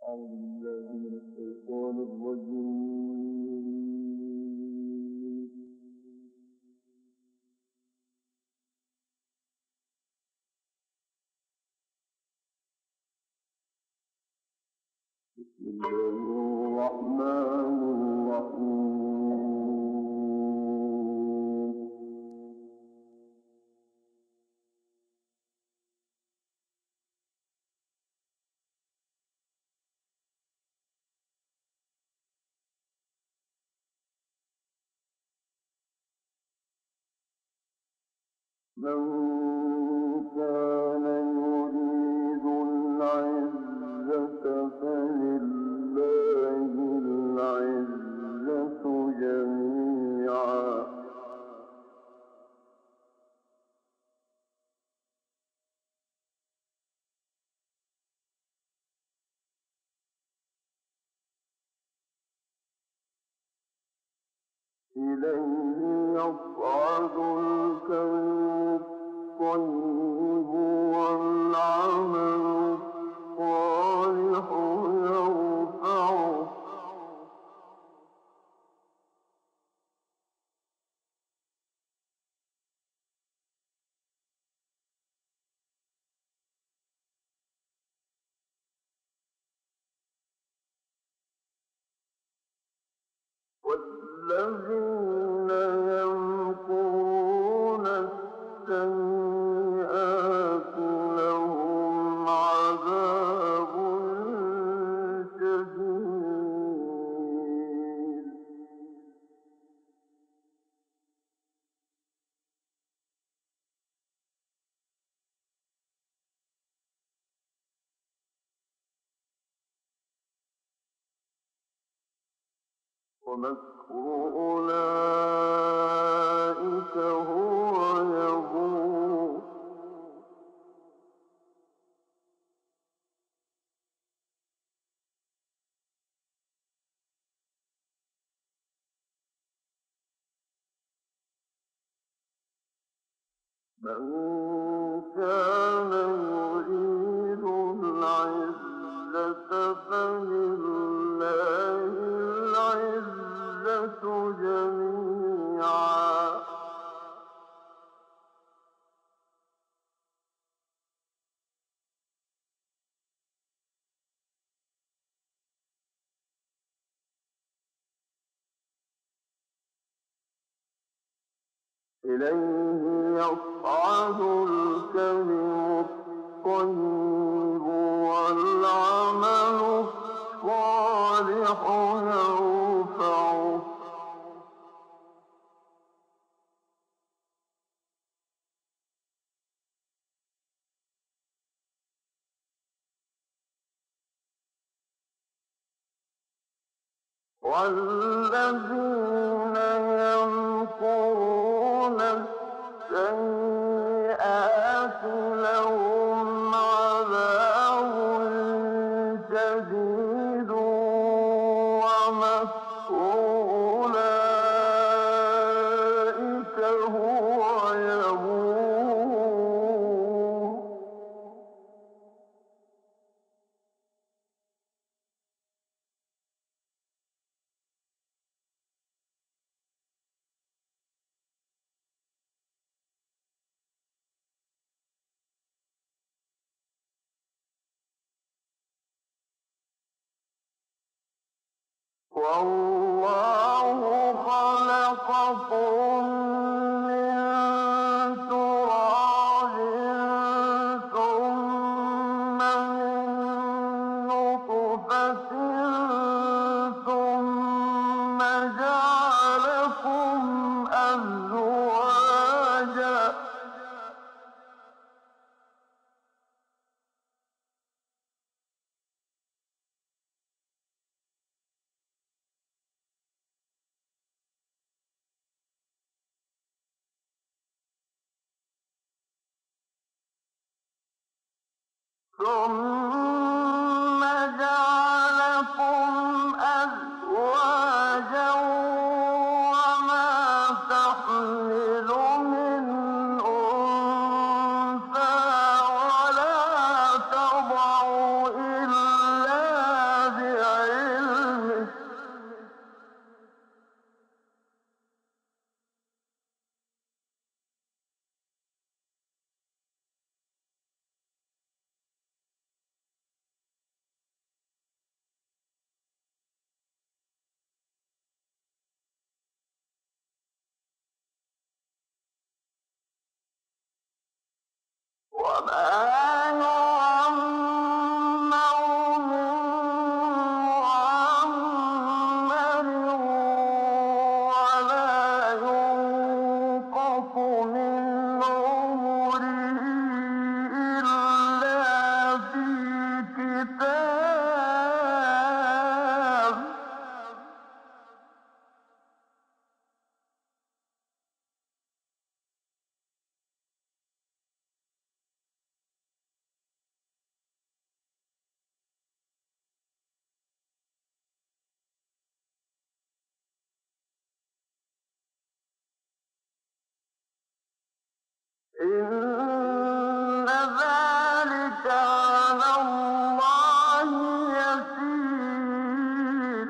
أعوذ بالله من الشيطان الرجيم. بسم الله الرحمن الرحيم. من كان يريد العزة فلله العزة جميعا إليه يصعد الكلم الطيب والعمل الصالح يرفعه والذين يمكرون السيئات لهم عذاب شديد ومكر أولئك هو يبور من كان يريد العزة فلله العزة جميعا إليه يصعد الكلم الطيب والعمل الصالح يرفعه والذين يمكرون السيئات لهم عذاب شديد ومكر أولئك هو يبور والله خلقكم من تراب ثم من نطفة ثم جعلكم أزواجا ثم جعلكم أزواجا وما تحمل من أنثى ولا تضع إلا إن ذلك على الله يسير.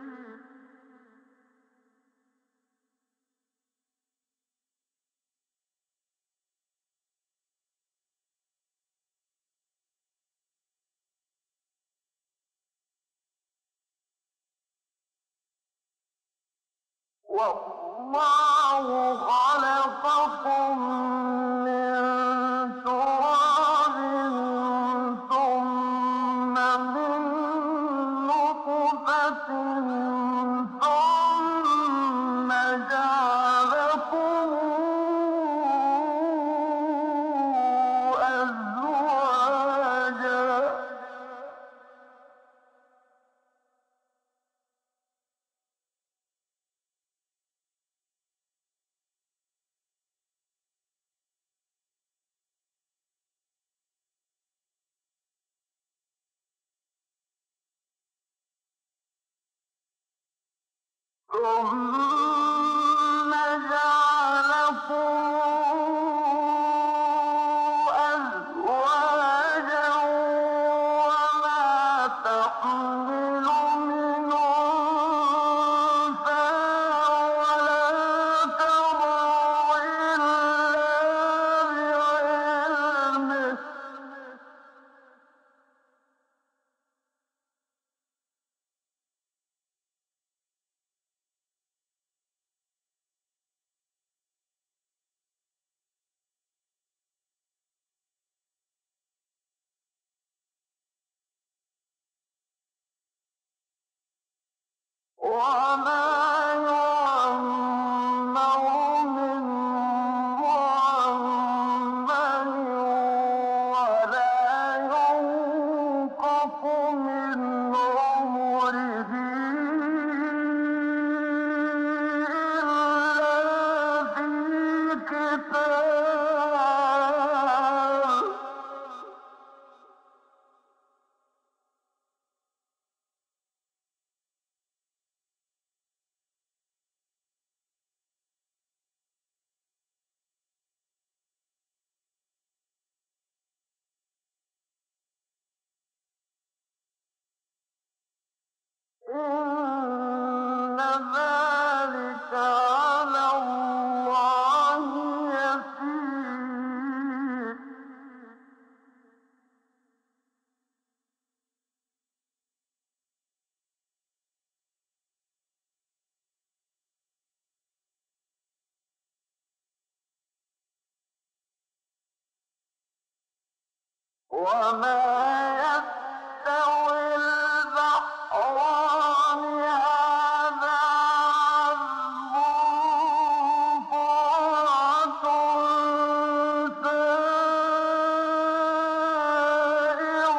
والله خلقكم من تراب ثم من نطفة ثم جعلكم أزواجا. ثم جعلكم أزواجا وما تحمل من أنثى ولا تضع إلا بعلمه. وما يعمر من معمر ولا ينقص من عمره إلا في كتاب. إن ذلك على الله يسير. وما يستوي البحران هذا عذب فرات سائغ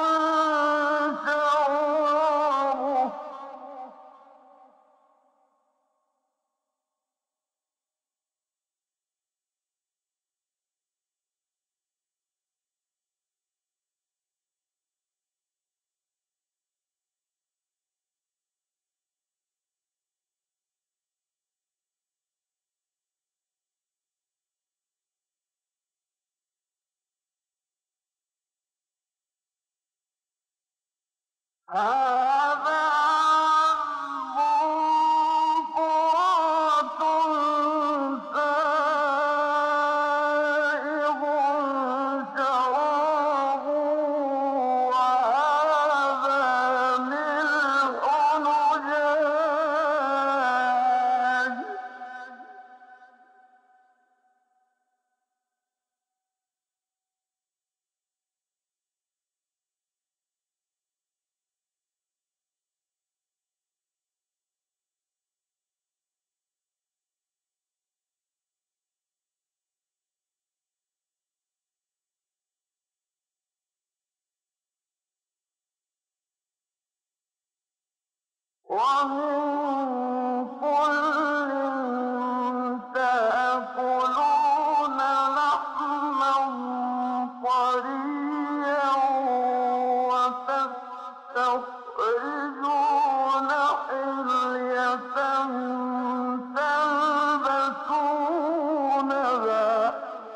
شرابه. هذا ومن كل تأكلون لحما طريا وتستخرجون حلية تلبسونها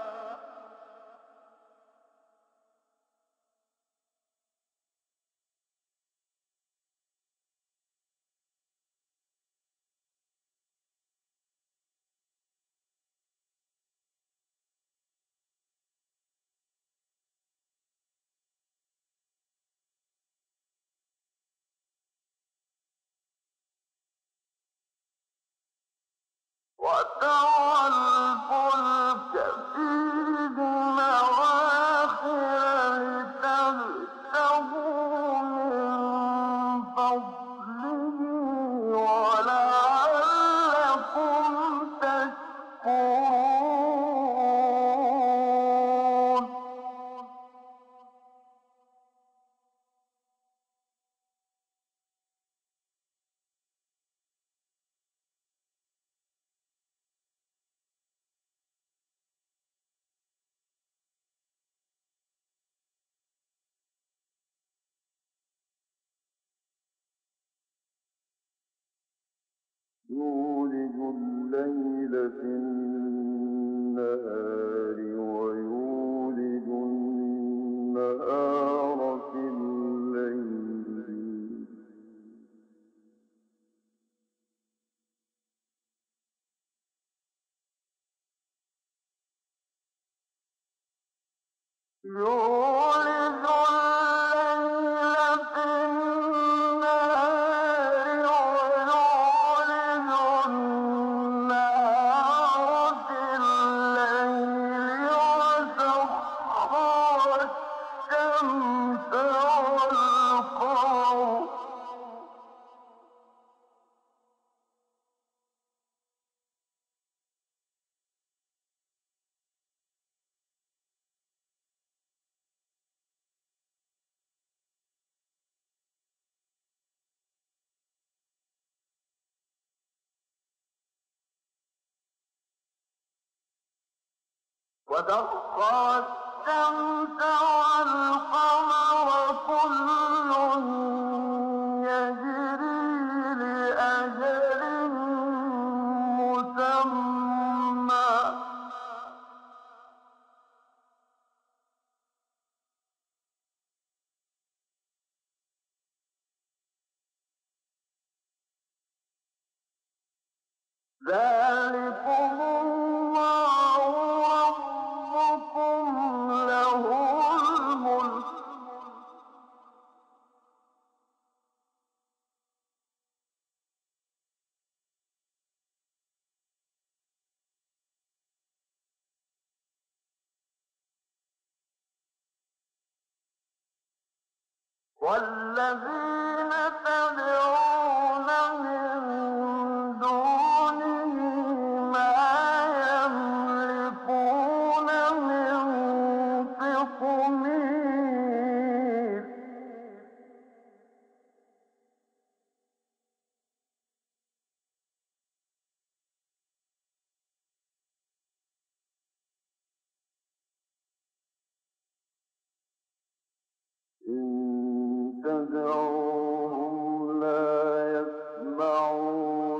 وترى الفلك فيه مواخر لتبتغوا من فضله ولعلكم تشكرون يولج الليل في النهار ويولج النهار في الليل يولج الليل في النهار ويولج النهار في الليل وسخر الشمس والقمر وسخر الشمس والقمر كل يجري لأجل مسمى ذلكم الله ربكم له الملك والذين تدعون من دونه ما يملكون من قطمير إن تدعوهم لا يسمعوا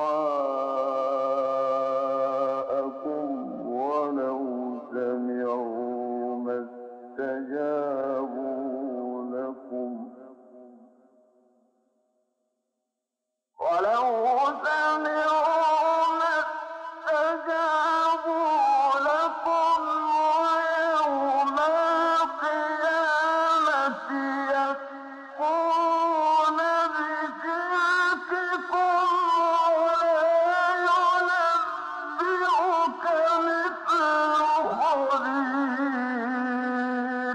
دعاءكم ولو سمعوا ما استجابوا لكم ولو سمعوا ما استجابوا لكم ويوم القيامة يكفرون بشرككم ولا ينبئك مثل خبير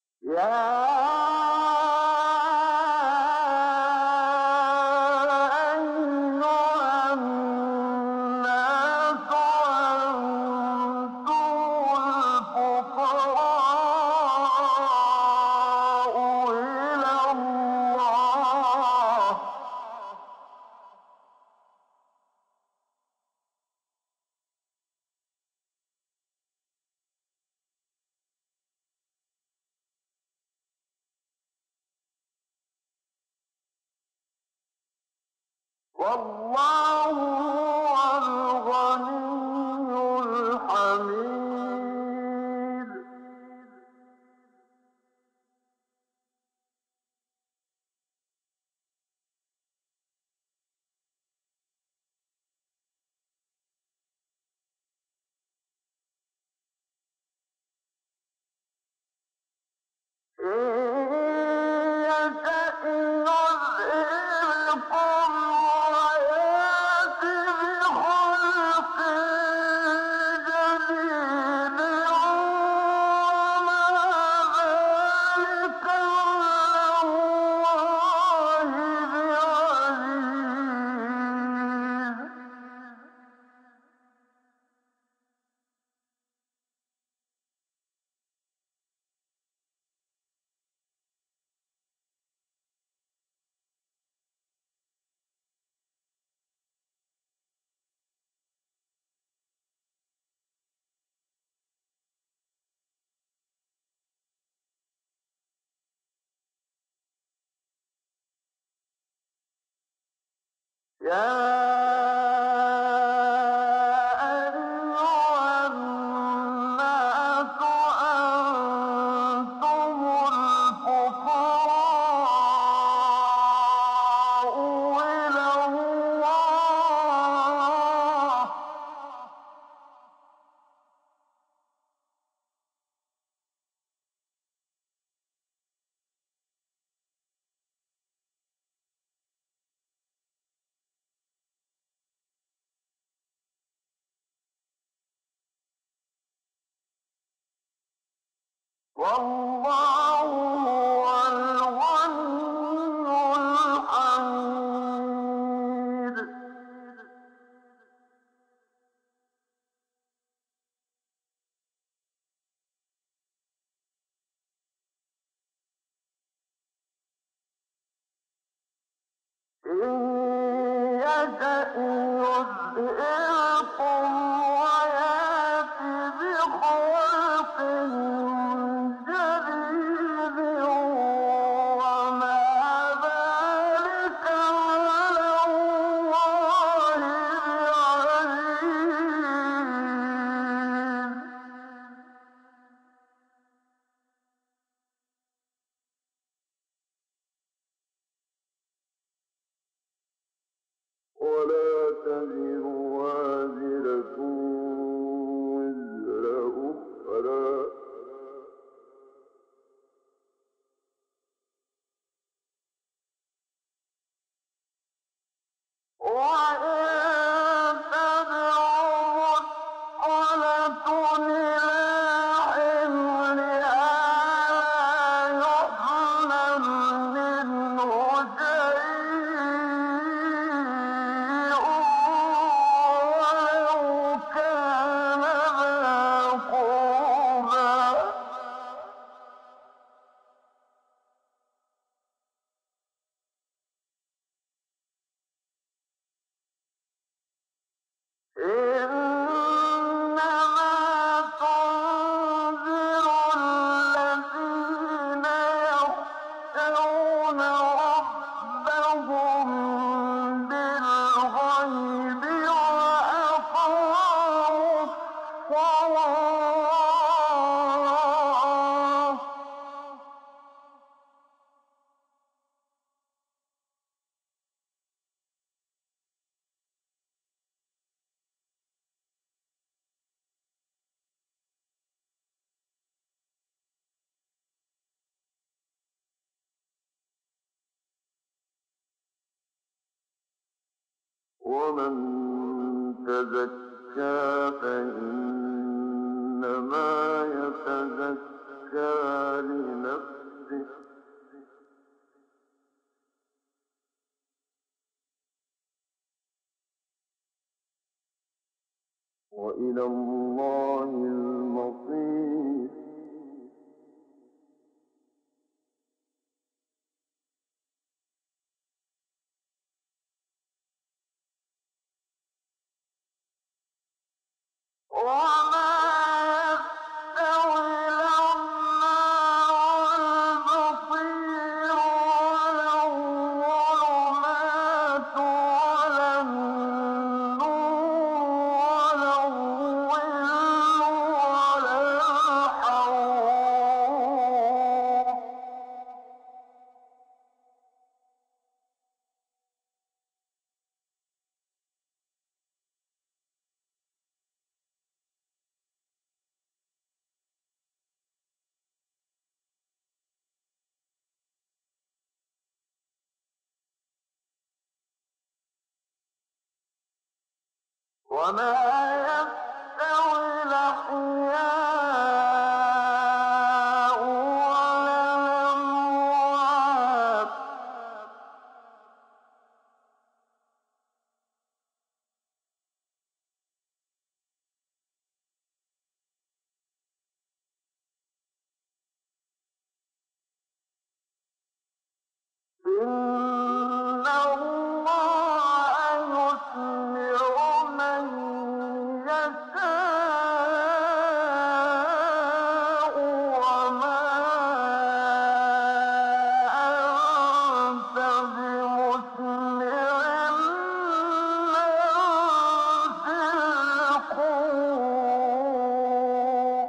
يا والله هو الغني الحميد. يا أيها الناس أنتم الفقراء إلى الله، والله هو الغني الحميد. إن يشأ يذهبكم ويأت بخلق جديد وما ذلك على الله بعزيز. ولا تزر وازرة وزر أخرى، وإن تدع مثقلة إلى حملها لا يحمل منه شيء ولو كان ذا قربى. إنما تنذر الذين يخشون ربهم بالغيب وأقاموا الصلاة، ومن تزكى فإنما يتزكى لنفسه، وإلى الله المصير. وما يستوي الأعمى والبصير ولا الظلمات ولا وما يستوي الأحياء ولا الأموات إن الله يسمع من يشاء وما أنت بمسمع من في القبور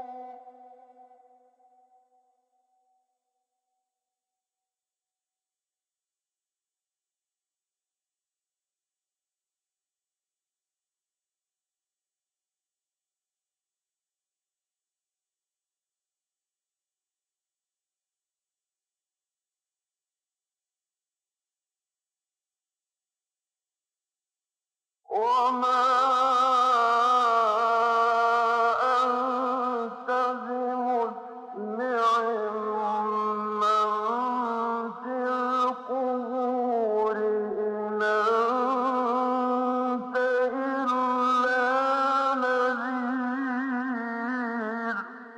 وما أنت بمسمع من في القبور إن أنت إلا نذير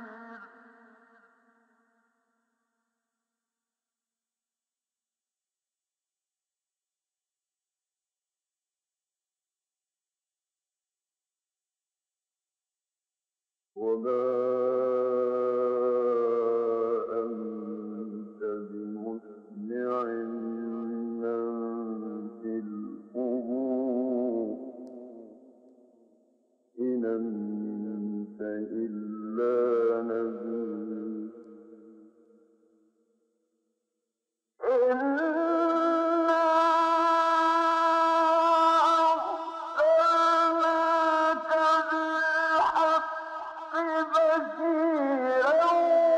وما أنت بمسمع من في القبور إن أنت إلا نذير إنا أرسلناك بالحق بشيرا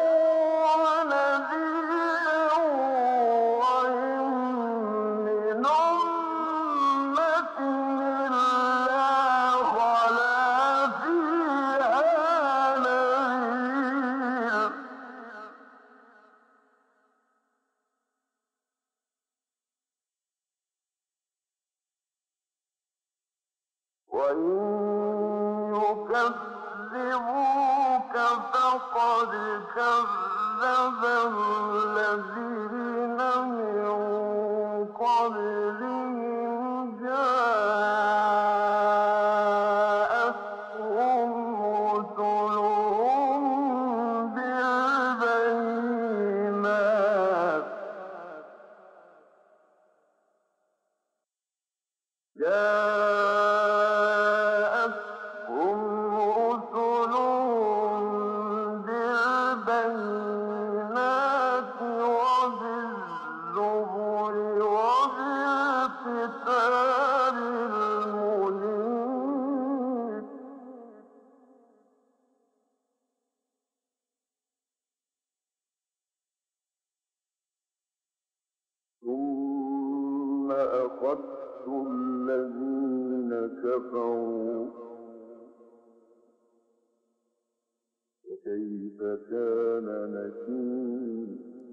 ونذيرا وإن من أمة إلا خلا فيها نذير وإن يكذبوك فقد كذب الذين من قبلهم جاءتهم رسلهم بالبينات جاءتهم رسلهم بالبينات وبالزبر وبالكتاب المنير ثم أخذت الذين كفروا وكيف كان نكير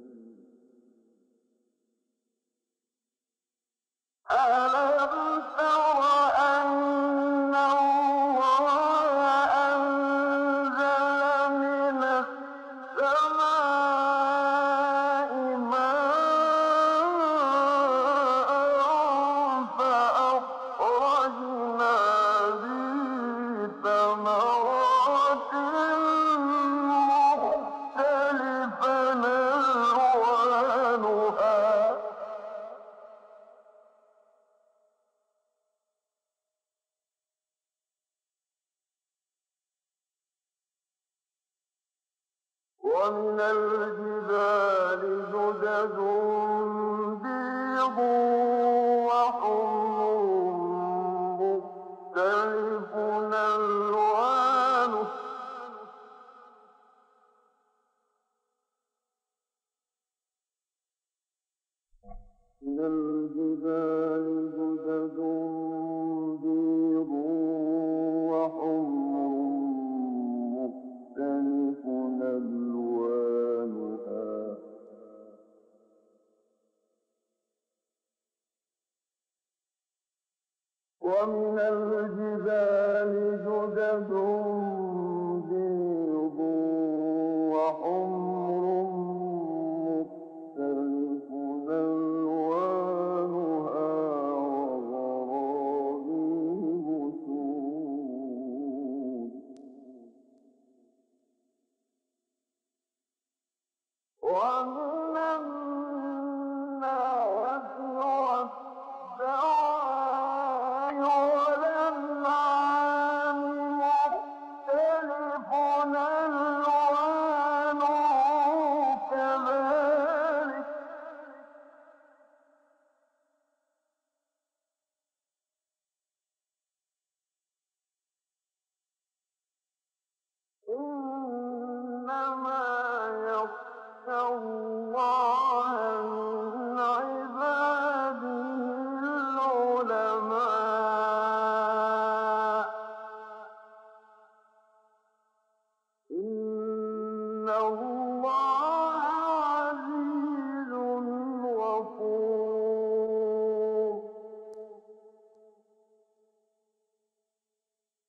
ألم تر أن الله أنزل من السماء ماء فأخرجنا به ثمرات مختلفا ألوانها ومن الجبال جدد بيض وحمر مختلف ألوانه من الجبال جدد بيض ومن الجبال جدد